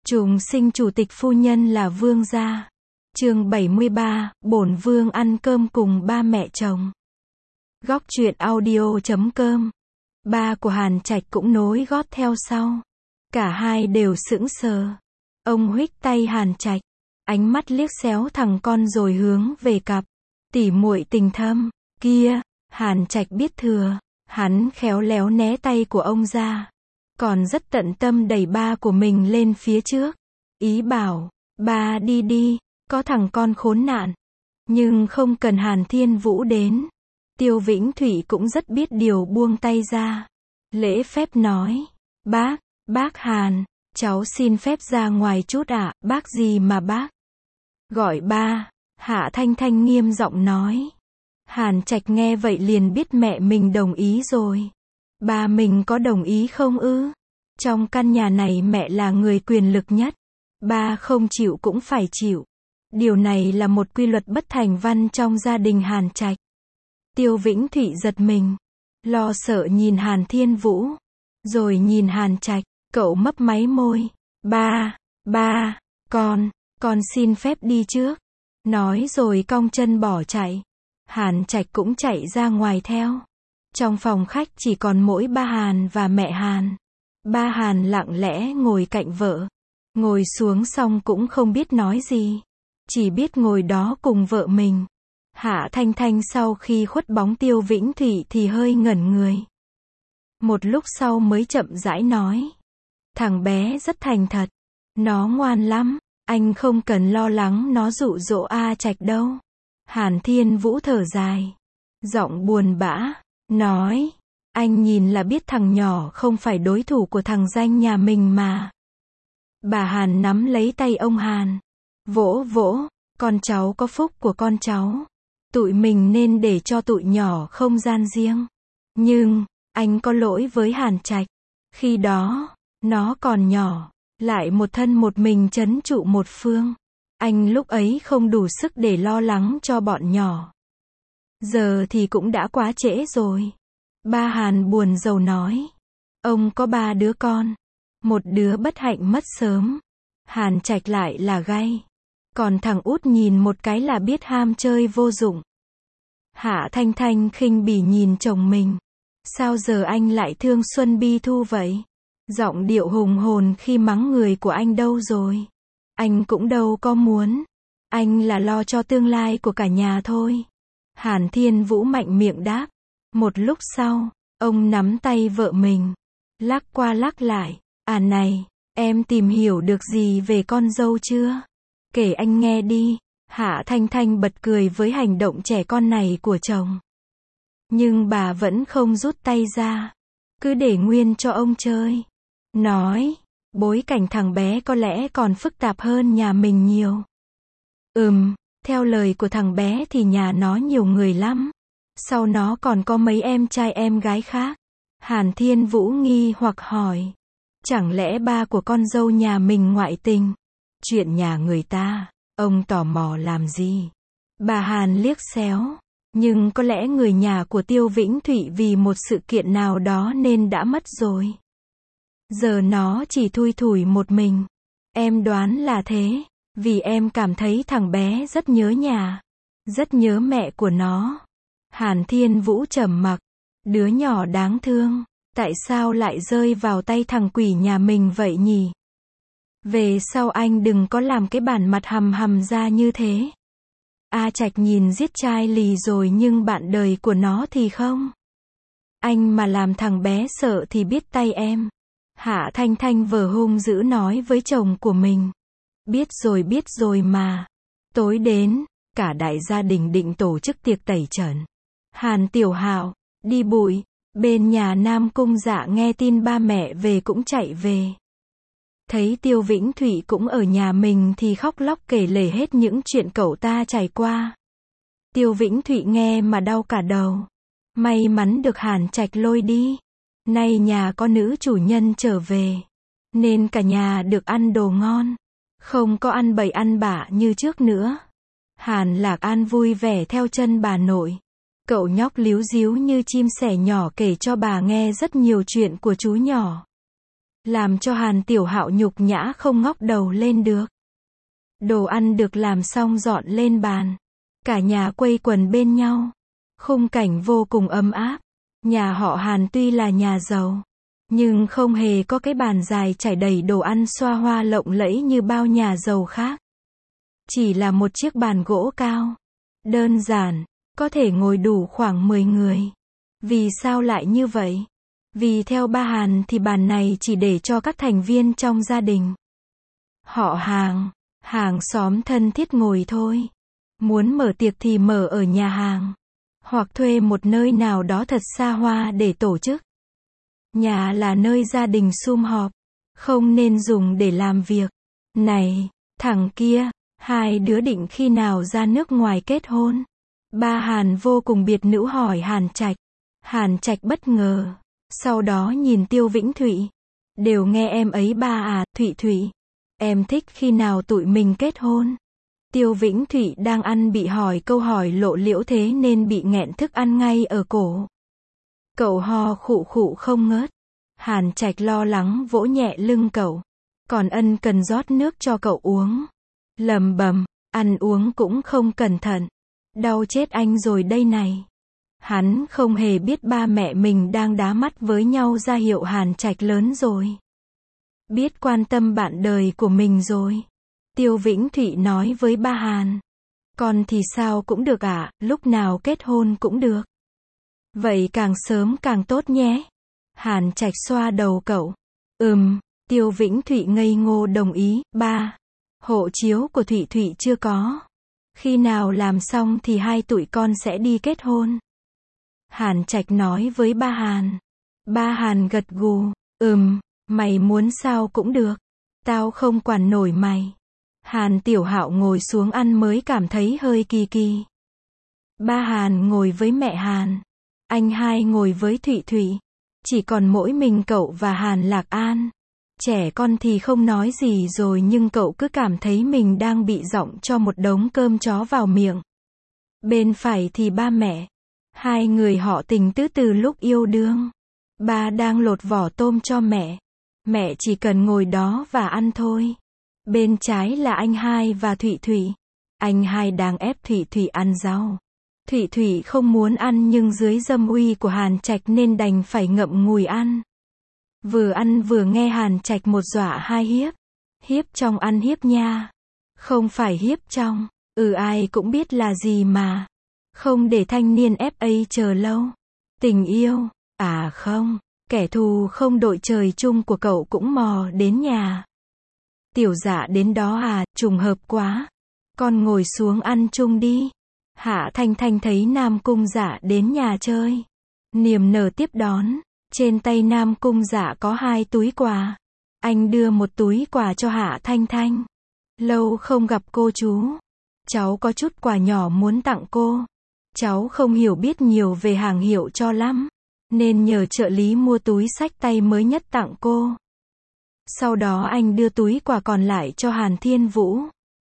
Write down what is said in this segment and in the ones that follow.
Trùng sinh chủ tịch phu nhân là vương gia. Chương 73, bổn vương ăn cơm cùng ba mẹ chồng. Góc truyện audio.com. Ba của Hàn Trạch cũng nối gót theo sau. Cả hai đều sững sờ. Ông huých tay Hàn Trạch, ánh mắt liếc xéo thằng con rồi hướng về cặp tỉ muội tình thâm kia. Hàn Trạch biết thừa, hắn khéo léo né tay của ông ra, còn rất tận tâm đẩy ba của mình lên phía trước, ý bảo, ba đi đi, có thằng con khốn nạn. Nhưng không cần Hàn Thiên Vũ đến, Tiêu Vĩnh Thụy cũng rất biết điều buông tay ra, lễ phép nói, bác Hàn, cháu xin phép ra ngoài chút ạ. Bác gì mà bác? Gọi ba, Hạ Thanh Thanh nghiêm giọng nói. Hàn Trạch nghe vậy liền biết mẹ mình đồng ý rồi. Ba mình có đồng ý không ư? Trong căn nhà này mẹ là người quyền lực nhất. Ba không chịu cũng phải chịu. Điều này là một quy luật bất thành văn trong gia đình Hàn Trạch. Tiêu Vĩnh Thụy giật mình, lo sợ nhìn Hàn Thiên Vũ, rồi nhìn Hàn Trạch, cậu mấp máy môi. Ba, con xin phép đi trước. Nói rồi cong chân bỏ chạy. Hàn Trạch cũng chạy ra ngoài theo. Trong phòng khách chỉ còn mỗi ba Hàn và mẹ Hàn. Ba Hàn lặng lẽ ngồi cạnh vợ. Ngồi xuống xong cũng không biết nói gì. Chỉ biết ngồi đó cùng vợ mình. Hạ Thanh Thanh sau khi khuất bóng Tiêu Vĩnh Thụy thì hơi ngẩn người. Một lúc sau mới chậm rãi nói. Thằng bé rất thành thật. Nó ngoan lắm. Anh không cần lo lắng nó dụ dỗ A Trạch đâu. Hàn Thiên Vũ thở dài, giọng buồn bã, nói, anh nhìn là biết thằng nhỏ không phải đối thủ của thằng danh nhà mình mà. Bà Hàn nắm lấy tay ông Hàn, vỗ, con cháu có phúc của con cháu. Tụi mình nên để cho tụi nhỏ không gian riêng. Nhưng, anh có lỗi với Hàn Trạch. Khi đó, nó còn nhỏ, lại một thân một mình trấn trụ một phương. Anh lúc ấy không đủ sức để lo lắng cho bọn nhỏ. Giờ thì cũng đã quá trễ rồi. Ba Hàn buồn rầu nói. Ông có 3 đứa con. Một đứa bất hạnh mất sớm. Hàn Trạch lại là gay. Còn thằng út nhìn một cái là biết ham chơi vô dụng. Hạ Thanh Thanh khinh bỉ nhìn chồng mình. Sao giờ anh lại thương Xuân Bi Thu vậy? Giọng điệu hùng hồn khi mắng người của anh đâu rồi? Anh cũng đâu có muốn. Anh là lo cho tương lai của cả nhà thôi. Hàn Thiên Vũ mạnh miệng đáp. Một lúc sau, ông nắm tay vợ mình, lắc qua lắc lại. À này, em tìm hiểu được gì về con dâu chưa? Kể anh nghe đi. Hạ Thanh Thanh bật cười với hành động trẻ con này của chồng. Nhưng bà vẫn không rút tay ra. Cứ để nguyên cho ông chơi. Nói, bối cảnh thằng bé có lẽ còn phức tạp hơn nhà mình nhiều. Theo lời của thằng bé thì nhà nó nhiều người lắm. Sau nó còn có mấy em trai em gái khác. Hàn Thiên Vũ nghi hoặc hỏi. Chẳng lẽ ba của con dâu nhà mình ngoại tình? Chuyện nhà người ta, ông tò mò làm gì? Bà Hàn liếc xéo. Nhưng có lẽ người nhà của Tiêu Vĩnh Thụy vì một sự kiện nào đó nên đã mất rồi. Giờ nó chỉ thui thủi một mình. Em đoán là thế. Vì em cảm thấy thằng bé rất nhớ nhà. Rất nhớ mẹ của nó. Hàn Thiên Vũ trầm mặc. Đứa nhỏ đáng thương. Tại sao lại rơi vào tay thằng quỷ nhà mình vậy nhỉ? Về sau anh đừng có làm cái bản mặt hầm ra như thế. A Trạch nhìn giết trai lì rồi nhưng bạn đời của nó thì không. Anh mà làm thằng bé sợ thì biết tay em. Hạ Thanh Thanh vờ hung dữ nói với chồng của mình. Biết rồi mà. Tối đến, cả đại gia đình định tổ chức tiệc tẩy trần. Hàn Tiểu Hạo, đi bụi, bên nhà Nam Cung Dạ nghe tin ba mẹ về cũng chạy về. Thấy Tiêu Vĩnh Thụy cũng ở nhà mình thì khóc lóc kể lể hết những chuyện cậu ta trải qua. Tiêu Vĩnh Thụy nghe mà đau cả đầu. May mắn được Hàn Trạch lôi đi. Nay nhà có nữ chủ nhân trở về. Nên cả nhà được ăn đồ ngon. Không có ăn bậy ăn bạ như trước nữa. Hàn Lạc An vui vẻ theo chân bà nội. Cậu nhóc líu díu như chim sẻ nhỏ kể cho bà nghe rất nhiều chuyện của chú nhỏ. làm cho Hàn Tiểu Hạo nhục nhã không ngóc đầu lên được. Đồ ăn được làm xong dọn lên bàn. Cả nhà quây quần bên nhau. Khung cảnh vô cùng ấm áp. Nhà họ Hàn tuy là nhà giàu, nhưng không hề có cái bàn dài trải đầy đồ ăn xoa hoa lộng lẫy như bao nhà giàu khác. Chỉ là một chiếc bàn gỗ cao, đơn giản, có thể ngồi đủ khoảng 10 người. Vì sao lại như vậy? Vì theo ba Hàn thì bàn này chỉ để cho các thành viên trong gia đình. Họ hàng xóm thân thiết ngồi thôi. Muốn mở tiệc thì mở ở nhà hàng, hoặc thuê một nơi nào đó thật xa hoa để tổ chức. Nhà là nơi gia đình sum họp, không nên dùng để làm việc. Này, thằng kia, hai đứa định khi nào ra nước ngoài kết hôn? Ba Hàn vô cùng biệt nữ hỏi Hàn Trạch. Hàn Trạch bất ngờ, sau đó nhìn Tiêu Vĩnh Thụy. Đều nghe em ấy ba à, Thụy, em thích khi nào tụi mình kết hôn? Tiêu Vĩnh Thụy đang ăn bị hỏi câu hỏi lộ liễu thế nên bị nghẹn thức ăn ngay ở cổ. Cậu ho khụ khụ không ngớt. Hàn Trạch lo lắng vỗ nhẹ lưng cậu. Còn ân cần rót nước cho cậu uống. Lầm bầm, ăn uống cũng không cẩn thận. Đau chết anh rồi đây này. Hắn không hề biết ba mẹ mình đang đá mắt với nhau ra hiệu Hàn Trạch lớn rồi. Biết quan tâm bạn đời của mình rồi. Tiêu Vĩnh Thụy nói với ba Hàn. Con thì sao cũng được ạ, lúc nào kết hôn cũng được. Vậy càng sớm càng tốt nhé. Hàn Trạch xoa đầu cậu. Tiêu Vĩnh Thụy ngây ngô đồng ý. Ba, hộ chiếu của Thụy chưa có. Khi nào làm xong thì hai tụi con sẽ đi kết hôn. Hàn Trạch nói với ba Hàn. Ba Hàn gật gù. Mày muốn sao cũng được. Tao không quản nổi mày. Hàn Tiểu Hạo ngồi xuống ăn mới cảm thấy hơi kỳ kỳ. Ba Hàn ngồi với mẹ Hàn. Anh hai ngồi với Thụy. Chỉ còn mỗi mình cậu và Hàn Lạc An. Trẻ con thì không nói gì rồi nhưng cậu cứ cảm thấy mình đang bị giọng cho một đống cơm chó vào miệng. Bên phải thì ba mẹ. Hai người họ tình tứ từ lúc yêu đương. Ba đang lột vỏ tôm cho mẹ. Mẹ chỉ cần ngồi đó và ăn thôi. Bên trái là anh hai và Thụy. Anh hai đang ép Thụy ăn rau. Thụy không muốn ăn nhưng dưới dâm uy của Hàn Trạch nên đành phải ngậm ngùi ăn. Vừa ăn vừa nghe Hàn Trạch một dọa hai hiếp. Hiếp trong ăn hiếp nha. Không phải hiếp trong. Ai cũng biết là gì mà. Không để thanh niên FA chờ lâu. Tình yêu. À không. Kẻ thù không đội trời chung của cậu cũng mò đến nhà. Tiểu Dạ đến đó à, trùng hợp quá. Con ngồi xuống ăn chung đi. Hạ Thanh Thanh thấy Nam Cung Dạ đến nhà chơi. Niềm nở tiếp đón. Trên tay Nam Cung Dạ có 2 túi quà. Anh đưa một túi quà cho Hạ Thanh Thanh. Lâu không gặp cô chú. Cháu có chút quà nhỏ muốn tặng cô. Cháu không hiểu biết nhiều về hàng hiệu cho lắm. Nên nhờ trợ lý mua túi xách tay mới nhất tặng cô. Sau đó anh đưa túi quà còn lại cho Hàn Thiên Vũ.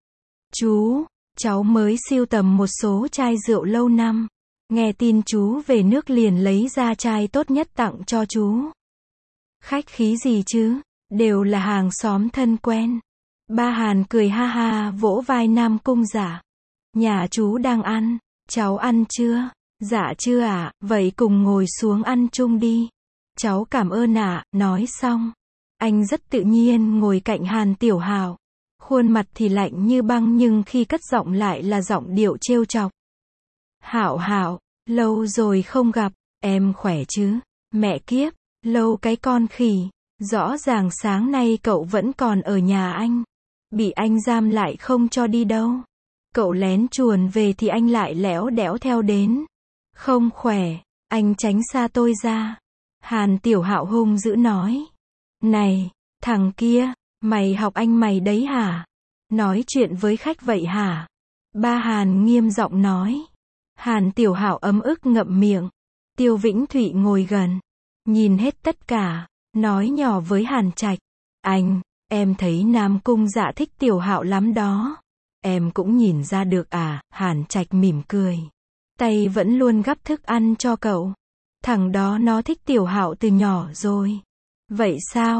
Chú, cháu mới sưu tầm một số chai rượu lâu năm. Nghe tin chú về nước liền lấy ra chai tốt nhất tặng cho chú. Khách khí gì chứ, đều là hàng xóm thân quen. Ba Hàn cười ha ha vỗ vai Nam Cung Dạ. Nhà chú đang ăn, cháu ăn chưa? Dạ chưa ạ, vậy cùng ngồi xuống ăn chung đi. Cháu cảm ơn ạ, nói xong. Anh rất tự nhiên ngồi cạnh Hàn Tiểu Hạo. Khuôn mặt thì lạnh như băng nhưng khi cất giọng lại là giọng điệu trêu chọc. Hạo, lâu rồi không gặp, em khỏe chứ? Mẹ kiếp, lâu cái con khỉ. Rõ ràng sáng nay cậu vẫn còn ở nhà anh. Bị anh giam lại không cho đi đâu. Cậu lén chuồn về thì anh lại lẽo đẽo theo đến. Không khỏe, anh tránh xa tôi ra. Hàn Tiểu Hạo hung dữ nói. Này, thằng kia, mày học anh mày đấy hả? Nói chuyện với khách vậy hả? Ba Hàn nghiêm giọng nói. Hàn Tiểu Hạo ấm ức ngậm miệng. Tiêu Vĩnh Thụy ngồi gần. Nhìn hết tất cả, nói nhỏ với Hàn Trạch. Em thấy Nam Cung Dạ thích Tiểu Hạo lắm đó. Em cũng nhìn ra được à? Hàn Trạch mỉm cười. Tay vẫn luôn gắp thức ăn cho cậu. Thằng đó nó thích Tiểu Hạo từ nhỏ rồi. Vậy sao?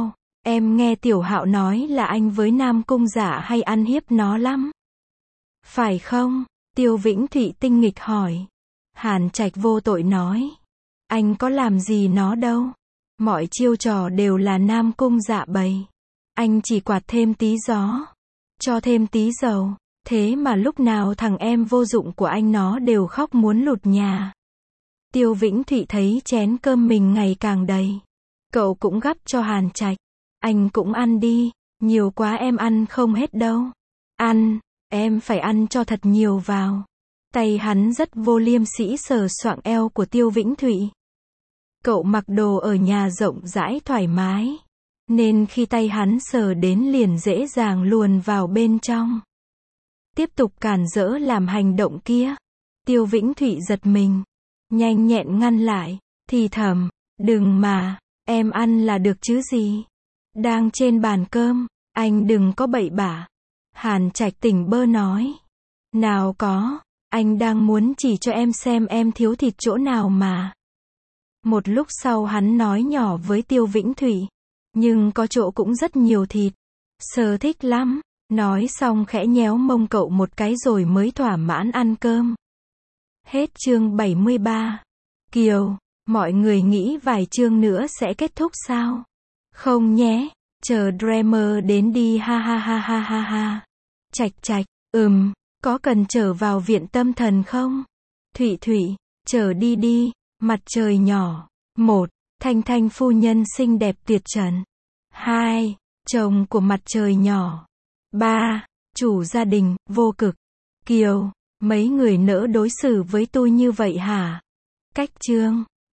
Em nghe Tiểu Hạo nói là anh với Nam Cung Dạ hay ăn hiếp nó lắm. Phải không? Tiêu Vĩnh Thụy tinh nghịch hỏi. Hàn Trạch vô tội nói. Anh có làm gì nó đâu. Mọi chiêu trò đều là Nam Cung Dạ bày. Anh chỉ quạt thêm tí gió. Cho thêm tí dầu. Thế mà lúc nào thằng em vô dụng của anh nó đều khóc muốn lụt nhà. Tiêu Vĩnh Thụy thấy chén cơm mình ngày càng đầy. Cậu cũng gắp cho Hàn Trạch. Anh cũng ăn đi. Nhiều quá em ăn không hết đâu. Ăn. Em phải ăn cho thật nhiều vào. Tay hắn rất vô liêm sỉ sờ soạng eo của Tiêu Vĩnh Thụy. Cậu mặc đồ ở nhà rộng rãi thoải mái. Nên khi tay hắn sờ đến liền dễ dàng luồn vào bên trong. Tiếp tục cản rỡ làm hành động kia. Tiêu Vĩnh Thụy giật mình. Nhanh nhẹn ngăn lại. Thì thầm. Đừng mà. Em ăn là được chứ gì. Đang trên bàn cơm. Anh đừng có bậy bạ. Hàn Trạch tỉnh bơ nói. Nào có. Anh đang muốn chỉ cho em xem em thiếu thịt chỗ nào mà. Một lúc sau hắn nói nhỏ với Tiêu Vĩnh Thụy. Nhưng có chỗ cũng rất nhiều thịt. Sờ thích lắm. Nói xong khẽ nhéo mông cậu một cái rồi mới thỏa mãn ăn cơm. Hết chương 73. Kiều, mọi người nghĩ vài chương nữa sẽ kết thúc sao? Không nhé. Chờ Dreamer đến đi ha ha ha ha ha ha. Trạch Trạch, có cần trở vào viện tâm thần không? Thụy Thụy, trở đi đi, mặt trời nhỏ. 1. Thanh Thanh phu nhân xinh đẹp tuyệt trần. 2. Chồng của mặt trời nhỏ. 3. Chủ gia đình, vô cực. Kiều, mấy người nỡ đối xử với tôi như vậy hả? Cách chương